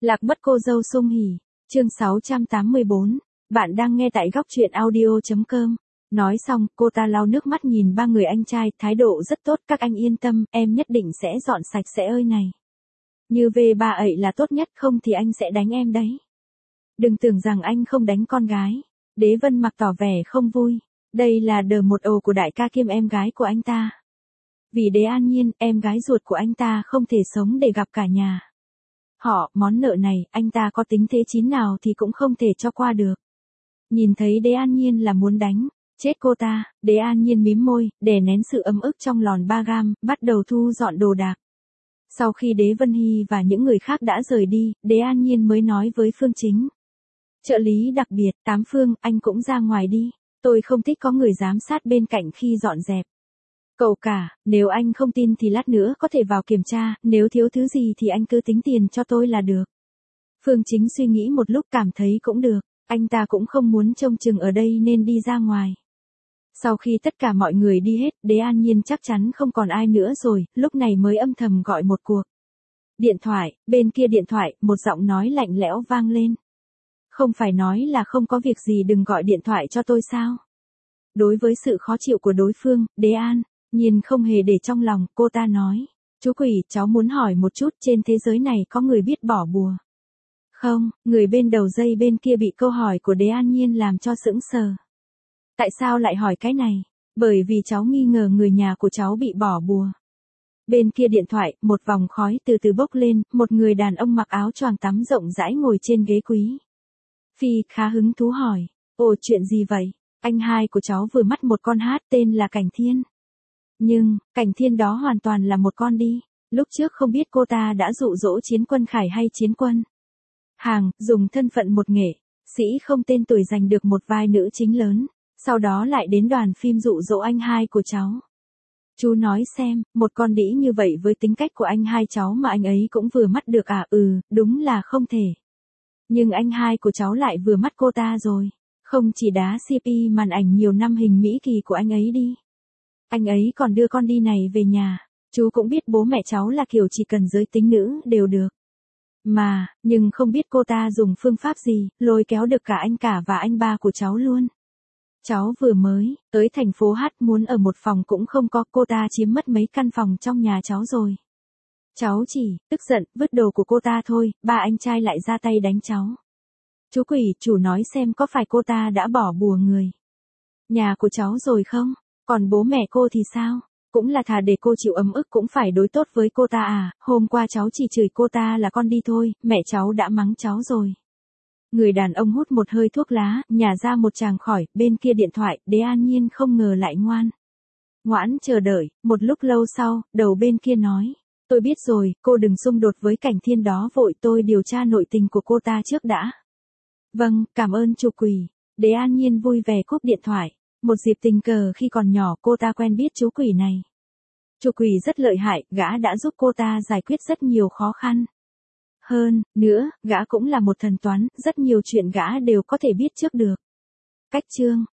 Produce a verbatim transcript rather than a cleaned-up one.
Lạc mất cô dâu Sung Hỉ, chương sáu trăm tám mươi bốn, bạn đang nghe tại góc truyện audio.com. Nói xong, cô ta lau nước mắt nhìn ba người anh trai, thái độ rất tốt, các anh yên tâm, em nhất định sẽ dọn sạch sẽ ơi này. Như về ba ấy là tốt nhất, không thì anh sẽ đánh em đấy. Đừng tưởng rằng anh không đánh con gái. Đế Vân Mặc tỏ vẻ không vui, đây là đờ một ồ của đại ca kiêm em gái của anh ta. Vì Đế An Nhiên, em gái ruột của anh ta không thể sống để gặp cả nhà. Họ, món nợ này, anh ta có tính thế chín nào thì cũng không thể cho qua được. Nhìn thấy Đế An Nhiên là muốn đánh, chết cô ta, Đế An Nhiên mím môi, đè nén sự ấm ức trong lòn ba gam, bắt đầu thu dọn đồ đạc. Sau khi Đế Vân Hy và những người khác đã rời đi, Đế An Nhiên mới nói với Phương Chính. Trợ lý đặc biệt, Tám Phương, anh cũng ra ngoài đi, tôi không thích có người giám sát bên cạnh khi dọn dẹp. Cậu cả, nếu anh không tin thì lát nữa có thể vào kiểm tra, nếu thiếu thứ gì thì anh cứ tính tiền cho tôi là được. Phương Chính suy nghĩ một lúc cảm thấy cũng được, anh ta cũng không muốn trông chừng ở đây nên đi ra ngoài. Sau khi tất cả mọi người đi hết, Đế An Nhiên chắc chắn không còn ai nữa rồi, lúc này mới âm thầm gọi một cuộc. Điện thoại, bên kia điện thoại, một giọng nói lạnh lẽo vang lên. Không phải nói là không có việc gì đừng gọi điện thoại cho tôi sao? Đối với sự khó chịu của đối phương, Đế An Nhiên không hề để trong lòng, cô ta nói. Chú Quỷ, cháu muốn hỏi một chút, trên thế giới này có người biết bỏ bùa? Không, người bên đầu dây bên kia bị câu hỏi của Đế An Nhiên làm cho sững sờ. Tại sao lại hỏi cái này? Bởi vì cháu nghi ngờ người nhà của cháu bị bỏ bùa. Bên kia điện thoại, một vòng khói từ từ bốc lên, một người đàn ông mặc áo choàng tắm rộng rãi ngồi trên ghế quý. Phi khá hứng thú hỏi, ồ chuyện gì vậy? Anh hai của cháu vừa mất một con hát tên là Cảnh Thiên. Nhưng, Cảnh Thiên đó hoàn toàn là một con đi. Lúc trước không biết cô ta đã dụ dỗ Chiến Quân Khải hay Chiến Quân Hàng, dùng thân phận một nghệ sĩ không tên tuổi giành được một vai nữ chính lớn. Sau đó lại đến đoàn phim dụ dỗ anh hai của cháu. Chú nói xem, một con đĩ như vậy với tính cách của anh hai cháu mà anh ấy cũng vừa mắt được à? Ừ, đúng là không thể. Nhưng anh hai của cháu lại vừa mắt cô ta rồi. Không chỉ đá xê pê màn ảnh nhiều năm hình Mỹ Kỳ của anh ấy đi. Anh ấy còn đưa con đi này về nhà. Chú cũng biết bố mẹ cháu là kiểu chỉ cần giới tính nữ đều được. Mà, nhưng không biết cô ta dùng phương pháp gì, lôi kéo được cả anh cả và anh ba của cháu luôn. Cháu vừa mới tới thành phố Hát muốn ở một phòng cũng không có, cô ta chiếm mất mấy căn phòng trong nhà cháu rồi. Cháu chỉ tức giận vứt đồ của cô ta thôi, ba anh trai lại ra tay đánh cháu. Chú Quỷ, chủ nói xem có phải cô ta đã bỏ bùa người nhà của cháu rồi không? Còn bố mẹ cô thì sao? Cũng là thà để cô chịu ấm ức cũng phải đối tốt với cô ta à? Hôm qua cháu chỉ chửi cô ta là con đi thôi, mẹ cháu đã mắng cháu rồi. Người đàn ông hút một hơi thuốc lá, nhả ra một tràng khỏi, bên kia điện thoại, Đế An Nhiên không ngờ lại ngoan. Ngoãn chờ đợi, một lúc lâu sau, đầu bên kia nói. Tôi biết rồi, cô đừng xung đột với Cảnh Thiên đó vội, tôi điều tra nội tình của cô ta trước đã. Vâng, cảm ơn chú Quỷ. Đế An Nhiên vui vẻ cúp điện thoại. Một dịp tình cờ khi còn nhỏ cô ta quen biết chú Quỷ này. Chú Quỷ rất lợi hại, gã đã giúp cô ta giải quyết rất nhiều khó khăn. Hơn nữa, gã cũng là một thần toán, rất nhiều chuyện gã đều có thể biết trước được. Cách chương